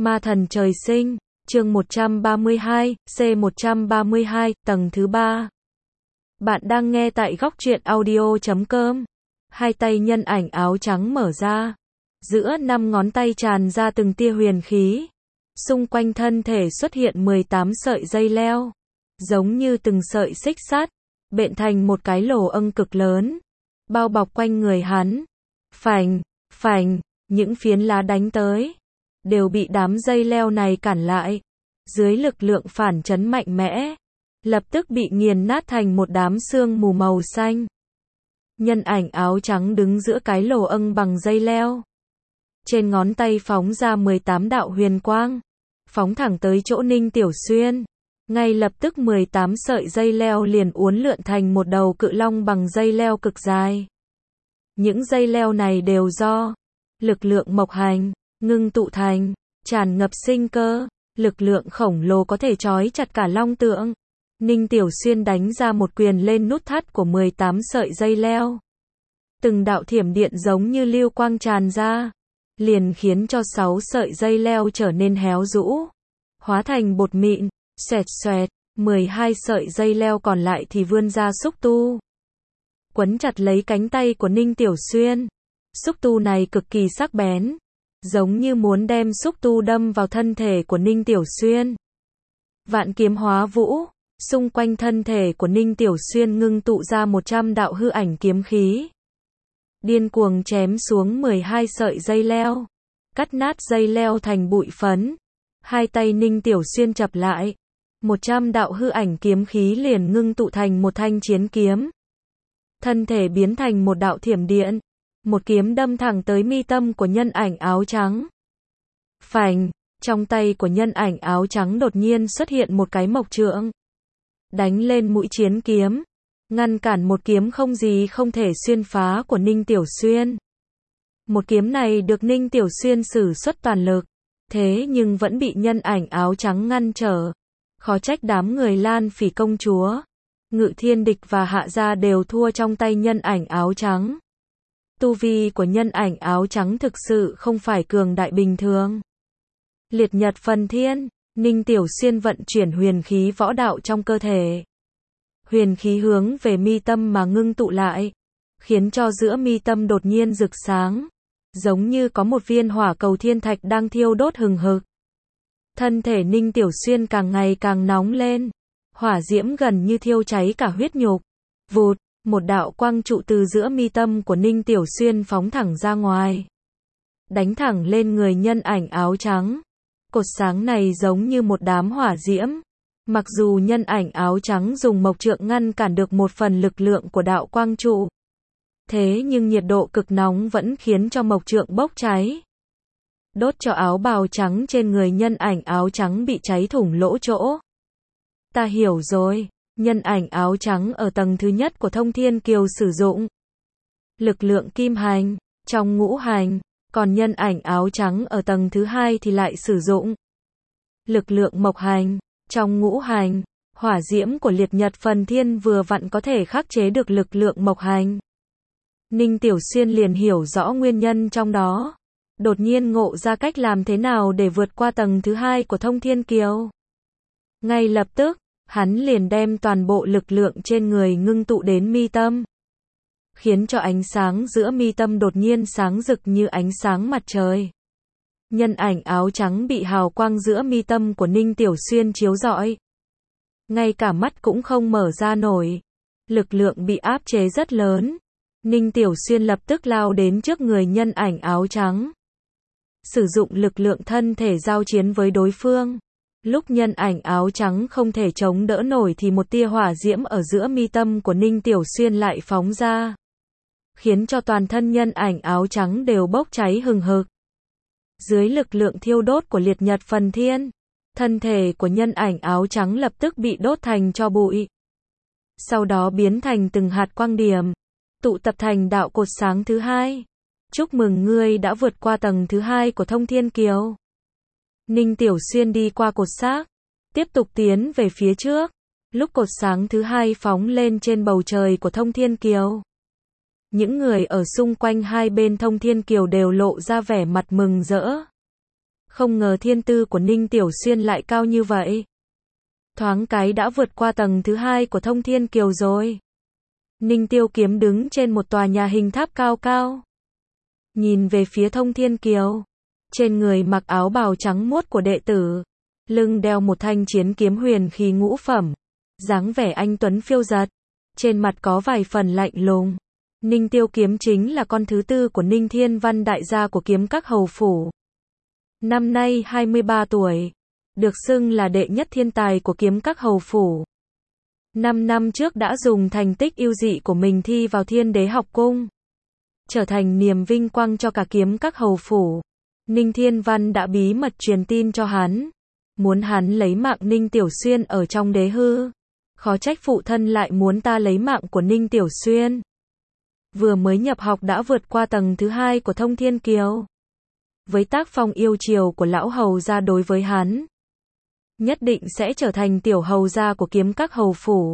Ma thần trời sinh, chương 132, C132, tầng thứ 3. Bạn đang nghe tại góc truyện audio.com. Hai tay nhân ảnh áo trắng mở ra. Giữa 5 ngón tay tràn ra từng tia huyền khí. Xung quanh thân thể xuất hiện 18 sợi dây leo. Giống như từng sợi xích sắt, bện thành một cái lỗ âng cực lớn. Bao bọc quanh người hắn. Phành, phành, những phiến lá đánh tới. Đều bị đám dây leo này cản lại. Dưới lực lượng phản chấn mạnh mẽ, lập tức bị nghiền nát thành một đám sương mù màu xanh. Nhân ảnh áo trắng đứng giữa cái lỗ âng bằng dây leo. Trên ngón tay phóng ra 18 đạo huyền quang, phóng thẳng tới chỗ Ninh Tiểu Xuyên. Ngay lập tức 18 sợi dây leo liền uốn lượn thành một đầu cự long bằng dây leo cực dài. Những dây leo này đều do lực lượng mộc hành ngưng tụ thành, tràn ngập sinh cơ, lực lượng khổng lồ có thể trói chặt cả long tượng. Ninh Tiểu Xuyên đánh ra một quyền lên nút thắt của 18 sợi dây leo. Từng đạo thiểm điện giống như lưu quang tràn ra, liền khiến cho 6 sợi dây leo trở nên héo rũ, hóa thành bột mịn, xoẹt xoẹt, 12 sợi dây leo còn lại thì vươn ra xúc tu. Quấn chặt lấy cánh tay của Ninh Tiểu Xuyên. Xúc tu này cực kỳ sắc bén, giống như muốn đem xúc tu đâm vào thân thể của Ninh Tiểu Xuyên. Vạn kiếm hóa vũ, xung quanh thân thể của Ninh Tiểu Xuyên ngưng tụ ra 100 đạo hư ảnh kiếm khí. Điên cuồng chém xuống 12 sợi dây leo, cắt nát dây leo thành bụi phấn. Hai tay Ninh Tiểu Xuyên chập lại, 100 đạo hư ảnh kiếm khí liền ngưng tụ thành một thanh chiến kiếm. Thân thể biến thành một đạo thiểm điện. Một kiếm đâm thẳng tới mi tâm của nhân ảnh áo trắng. Phành, trong tay của nhân ảnh áo trắng đột nhiên xuất hiện một cái mộc trượng. Đánh lên mũi chiến kiếm, ngăn cản một kiếm không gì không thể xuyên phá của Ninh Tiểu Xuyên. Một kiếm này được Ninh Tiểu Xuyên sử xuất toàn lực, thế nhưng vẫn bị nhân ảnh áo trắng ngăn trở. Khó trách đám người Lan Phỉ công chúa, Ngự Thiên Địch và Hạ Gia đều thua trong tay nhân ảnh áo trắng. Tu vi của nhân ảnh áo trắng thực sự không phải cường đại bình thường. Liệt nhật phần thiên, Ninh Tiểu Xuyên vận chuyển huyền khí võ đạo trong cơ thể. Huyền khí hướng về mi tâm mà ngưng tụ lại, khiến cho giữa mi tâm đột nhiên rực sáng, giống như có một viên hỏa cầu thiên thạch đang thiêu đốt hừng hực. Thân thể Ninh Tiểu Xuyên càng ngày càng nóng lên, hỏa diễm gần như thiêu cháy cả huyết nhục. Vụt, một đạo quang trụ từ giữa mi tâm của Ninh Tiểu Xuyên phóng thẳng ra ngoài, đánh thẳng lên người nhân ảnh áo trắng. Cột sáng này giống như một đám hỏa diễm. Mặc dù nhân ảnh áo trắng dùng mộc trượng ngăn cản được một phần lực lượng của đạo quang trụ, thế nhưng nhiệt độ cực nóng vẫn khiến cho mộc trượng bốc cháy, đốt cho áo bào trắng trên người nhân ảnh áo trắng bị cháy thủng lỗ chỗ. Ta hiểu rồi. Nhân ảnh áo trắng ở tầng thứ nhất của Thông Thiên Kiều sử dụng lực lượng kim hành trong ngũ hành, còn nhân ảnh áo trắng ở tầng thứ hai thì lại sử dụng lực lượng mộc hành trong ngũ hành. Hỏa diễm của liệt nhật phần thiên vừa vặn có thể khắc chế được lực lượng mộc hành. Ninh Tiểu Xuyên liền hiểu rõ nguyên nhân trong đó, đột nhiên ngộ ra cách làm thế nào để vượt qua tầng thứ hai của Thông Thiên Kiều. Ngay lập tức, hắn liền đem toàn bộ lực lượng trên người ngưng tụ đến mi tâm, khiến cho ánh sáng giữa mi tâm đột nhiên sáng rực như ánh sáng mặt trời. Nhân ảnh áo trắng bị hào quang giữa mi tâm của Ninh Tiểu Xuyên chiếu rọi, ngay cả mắt cũng không mở ra nổi. Lực lượng bị áp chế rất lớn. Ninh Tiểu Xuyên lập tức lao đến trước người nhân ảnh áo trắng, sử dụng lực lượng thân thể giao chiến với đối phương. Lúc nhân ảnh áo trắng không thể chống đỡ nổi thì một tia hỏa diễm ở giữa mi tâm của Ninh Tiểu Xuyên lại phóng ra, khiến cho toàn thân nhân ảnh áo trắng đều bốc cháy hừng hực. Dưới lực lượng thiêu đốt của liệt nhật phần thiên, thân thể của nhân ảnh áo trắng lập tức bị đốt thành tro bụi. Sau đó biến thành từng hạt quang điểm, tụ tập thành đạo cột sáng thứ hai. Chúc mừng ngươi đã vượt qua tầng thứ hai của Thông Thiên Kiều. Ninh Tiểu Xuyên đi qua cột xác, tiếp tục tiến về phía trước. Lúc cột sáng thứ hai phóng lên trên bầu trời của Thông Thiên Kiều, những người ở xung quanh hai bên Thông Thiên Kiều đều lộ ra vẻ mặt mừng rỡ. Không ngờ thiên tư của Ninh Tiểu Xuyên lại cao như vậy. Thoáng cái đã vượt qua tầng thứ 2 của Thông Thiên Kiều rồi. Ninh Tiêu Kiếm đứng trên một tòa nhà hình tháp cao cao. Nhìn về phía Thông Thiên Kiều. Trên người mặc áo bào trắng muốt của đệ tử. Lưng đeo một thanh chiến kiếm huyền khí ngũ phẩm. Dáng vẻ anh tuấn phiêu dật. Trên mặt có vài phần lạnh lùng. Ninh Tiêu Kiếm chính là con thứ tư của Ninh Thiên Văn đại gia của kiếm các hầu phủ. Năm nay 23 tuổi. Được xưng là đệ nhất thiên tài của kiếm các hầu phủ. 5 năm trước đã dùng thành tích ưu dị của mình thi vào Thiên Đế học cung. Trở thành niềm vinh quang cho cả kiếm các hầu phủ. Ninh Thiên Văn đã bí mật truyền tin cho hắn. Muốn hắn lấy mạng Ninh Tiểu Xuyên ở trong đế hư. Khó trách phụ thân lại muốn ta lấy mạng của Ninh Tiểu Xuyên. Vừa mới nhập học đã vượt qua tầng thứ 2 của Thông Thiên Kiều. Với tác phong yêu chiều của lão hầu gia đối với hắn, nhất định sẽ trở thành tiểu hầu gia của kiếm các hầu phủ.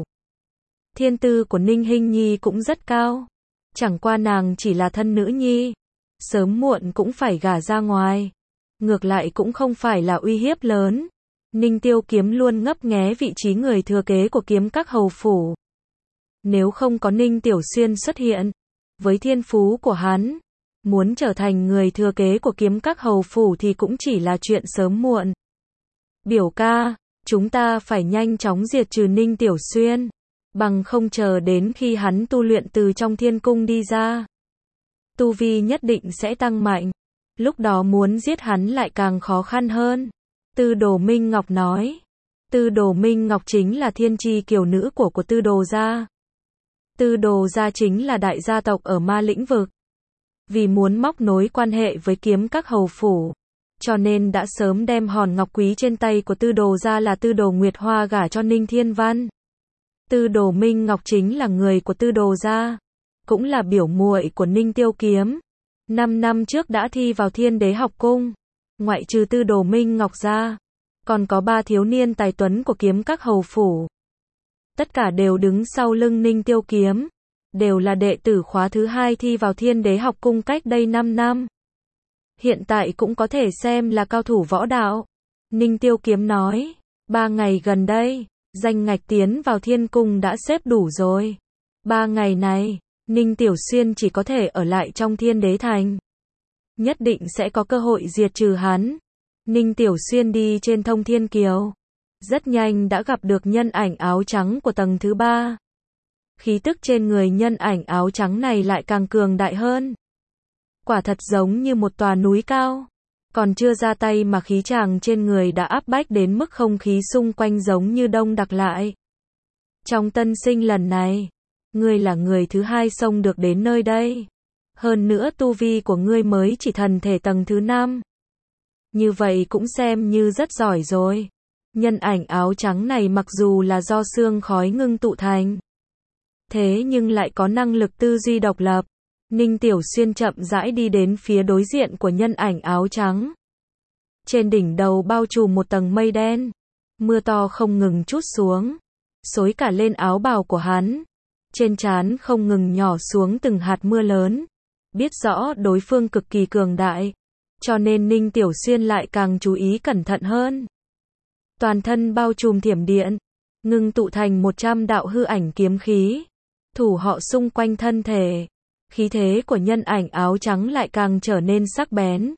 Thiên tư của Ninh Hinh Nhi cũng rất cao. Chẳng qua nàng chỉ là thân nữ nhi. Sớm muộn cũng phải gả ra ngoài. Ngược lại cũng không phải là uy hiếp lớn. Ninh Tiêu Kiếm luôn ngấp nghé vị trí người thừa kế của kiếm các hầu phủ. Nếu không có Ninh Tiểu Xuyên xuất hiện, với thiên phú của hắn, muốn trở thành người thừa kế của kiếm các hầu phủ thì cũng chỉ là chuyện sớm muộn. Biểu ca, chúng ta phải nhanh chóng diệt trừ Ninh Tiểu Xuyên, bằng không chờ đến khi hắn tu luyện từ trong thiên cung đi ra. Tu vi nhất định sẽ tăng mạnh, lúc đó muốn giết hắn lại càng khó khăn hơn. Tư Đồ Minh Ngọc nói. Tư Đồ Minh Ngọc chính là thiên chi kiều nữ của Tư Đồ gia. Tư Đồ gia chính là đại gia tộc ở ma lĩnh vực. Vì muốn móc nối quan hệ với kiếm các hầu phủ, cho nên đã sớm đem hòn ngọc quý trên tay của Tư Đồ gia là Tư Đồ Nguyệt Hoa gả cho Ninh Thiên Văn. Tư Đồ Minh Ngọc chính là người của Tư Đồ gia, cũng là biểu muội của Ninh Tiêu Kiếm. 5 năm trước đã thi vào Thiên Đế học cung. Ngoại trừ Tư Đồ Minh Ngọc ra, còn có 3 thiếu niên tài tuấn của kiếm các hầu phủ. Tất cả đều đứng sau lưng Ninh Tiêu Kiếm, đều là đệ tử khóa thứ 2 thi vào Thiên Đế học cung cách đây 5 năm. Hiện tại cũng có thể xem là cao thủ võ đạo. Ninh Tiêu Kiếm nói, 3 ngày gần đây, danh ngạch tiến vào thiên cung đã xếp đủ rồi. 3 ngày này, Ninh Tiểu Xuyên chỉ có thể ở lại trong Thiên Đế thành. Nhất định sẽ có cơ hội diệt trừ hắn. Ninh Tiểu Xuyên đi trên Thông Thiên Kiều. Rất nhanh đã gặp được nhân ảnh áo trắng của tầng thứ 3. Khí tức trên người nhân ảnh áo trắng này lại càng cường đại hơn. Quả thật giống như một tòa núi cao. Còn chưa ra tay mà khí tràng trên người đã áp bách đến mức không khí xung quanh giống như đông đặc lại. Trong tân sinh lần này, ngươi là người thứ 2 xông được đến nơi đây. Hơn nữa tu vi của ngươi mới chỉ thần thể tầng thứ 5. Như vậy cũng xem như rất giỏi rồi. Nhân ảnh áo trắng này mặc dù là do xương khói ngưng tụ thành, thế nhưng lại có năng lực tư duy độc lập. Ninh Tiểu Xuyên chậm rãi đi đến phía đối diện của nhân ảnh áo trắng. Trên đỉnh đầu bao trùm một tầng mây đen. Mưa to không ngừng trút xuống, xối cả lên áo bào của hắn. Trên trán không ngừng nhỏ xuống từng hạt mưa lớn. Biết rõ đối phương cực kỳ cường đại, cho nên Ninh Tiểu Xuyên lại càng chú ý cẩn thận hơn. Toàn thân bao trùm thiểm điện, ngưng tụ thành 100 đạo hư ảnh kiếm khí, thủ họ xung quanh thân thể. Khí thế của nhân ảnh áo trắng lại càng trở nên sắc bén.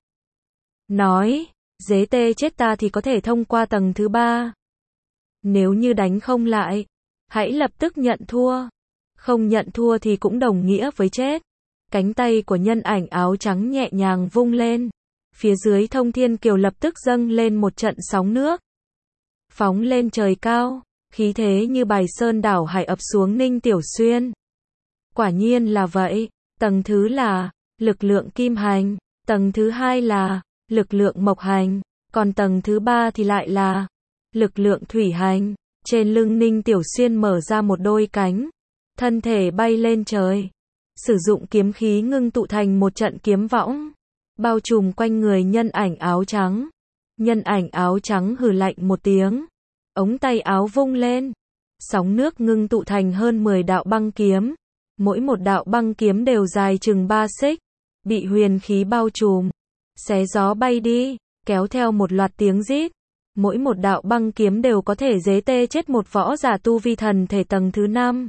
Nói, dế tê chết ta thì có thể thông qua tầng thứ 3. Nếu như đánh không lại, hãy lập tức nhận thua. Không nhận thua thì cũng đồng nghĩa với chết. Cánh tay của nhân ảnh áo trắng nhẹ nhàng vung lên. Phía dưới Thông Thiên Kiều lập tức dâng lên một trận sóng nước. Phóng lên trời cao, khí thế như bài sơn đảo hải ập xuống Ninh Tiểu Xuyên. Quả nhiên là vậy, tầng thứ là lực lượng kim hành, tầng thứ 2 là lực lượng mộc hành, còn tầng thứ 3 thì lại là lực lượng thủy hành. Trên lưng Ninh Tiểu Xuyên mở ra một đôi cánh, thân thể bay lên trời, sử dụng kiếm khí ngưng tụ thành một trận kiếm võng, bao trùm quanh người nhân ảnh áo trắng. Nhân ảnh áo trắng hừ lạnh một tiếng, ống tay áo vung lên, sóng nước ngưng tụ thành hơn 10 đạo băng kiếm, mỗi một đạo băng kiếm đều dài chừng 3 xích, bị huyền khí bao trùm, xé gió bay đi, kéo theo một loạt tiếng rít. Mỗi một đạo băng kiếm đều có thể giết tê chết một võ giả tu vi thần thể tầng thứ 5.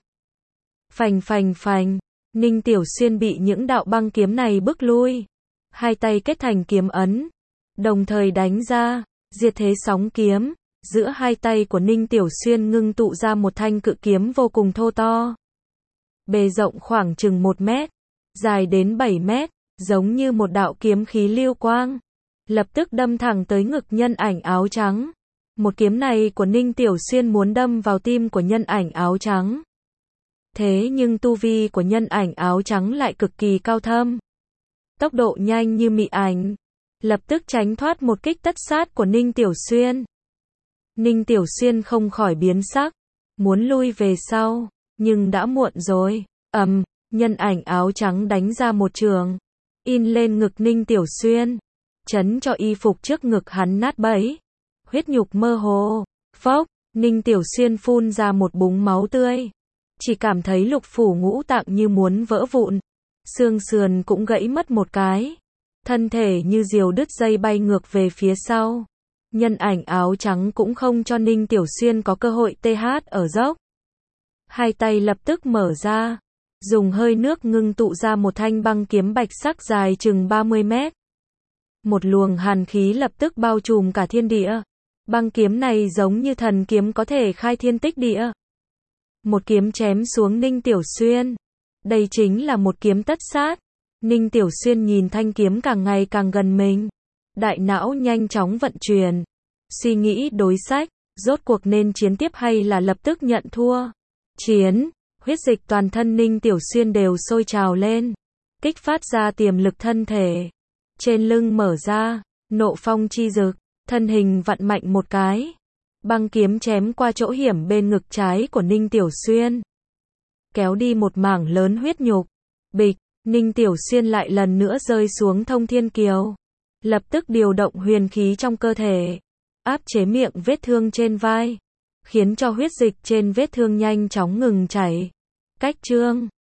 Phành phành phành, Ninh Tiểu Xuyên bị những đạo băng kiếm này bức lui. Hai tay kết thành kiếm ấn, đồng thời đánh ra, diệt thế sóng kiếm. Giữa hai tay của Ninh Tiểu Xuyên ngưng tụ ra một thanh cự kiếm vô cùng thô to. Bề rộng khoảng chừng 1 mét, dài đến 7 mét, giống như một đạo kiếm khí lưu quang. Lập tức đâm thẳng tới ngực nhân ảnh áo trắng. Một kiếm này của Ninh Tiểu Xuyên muốn đâm vào tim của nhân ảnh áo trắng. Thế nhưng tu vi của nhân ảnh áo trắng lại cực kỳ cao thâm. Tốc độ nhanh như mị ảnh, lập tức tránh thoát một kích tất sát của Ninh Tiểu Xuyên. Ninh Tiểu Xuyên không khỏi biến sắc, muốn lui về sau, nhưng đã muộn rồi. Nhân ảnh áo trắng đánh ra một trường, in lên ngực Ninh Tiểu Xuyên, chấn cho y phục trước ngực hắn nát bấy. Huyết nhục mơ hồ, phốc, Ninh Tiểu Xuyên phun ra một búng máu tươi. Chỉ cảm thấy lục phủ ngũ tạng như muốn vỡ vụn, xương sườn cũng gãy mất một cái. Thân thể như diều đứt dây bay ngược về phía sau. Nhân ảnh áo trắng cũng không cho Ninh Tiểu Xuyên có cơ hội TH ở dốc. Hai tay lập tức mở ra, dùng hơi nước ngưng tụ ra một thanh băng kiếm bạch sắc dài chừng 30 mét. Một luồng hàn khí lập tức bao trùm cả thiên địa. Băng kiếm này giống như thần kiếm có thể khai thiên tích địa. Một kiếm chém xuống Ninh Tiểu Xuyên. Đây chính là một kiếm tất sát. Ninh Tiểu Xuyên nhìn thanh kiếm càng ngày càng gần mình. Đại não nhanh chóng vận chuyển. Suy nghĩ đối sách, rốt cuộc nên chiến tiếp hay là lập tức nhận thua. Chiến, huyết dịch toàn thân Ninh Tiểu Xuyên đều sôi trào lên. Kích phát ra tiềm lực thân thể. Trên lưng mở ra, nộ phong chi dực, thân hình vặn mạnh một cái. Băng kiếm chém qua chỗ hiểm bên ngực trái của Ninh Tiểu Xuyên. Kéo đi một mảng lớn huyết nhục. Bịch, Ninh Tiểu Xuyên lại lần nữa rơi xuống thông thiên kiều. Lập tức điều động huyền khí trong cơ thể. Áp chế miệng vết thương trên vai. Khiến cho huyết dịch trên vết thương nhanh chóng ngừng chảy. Cách chương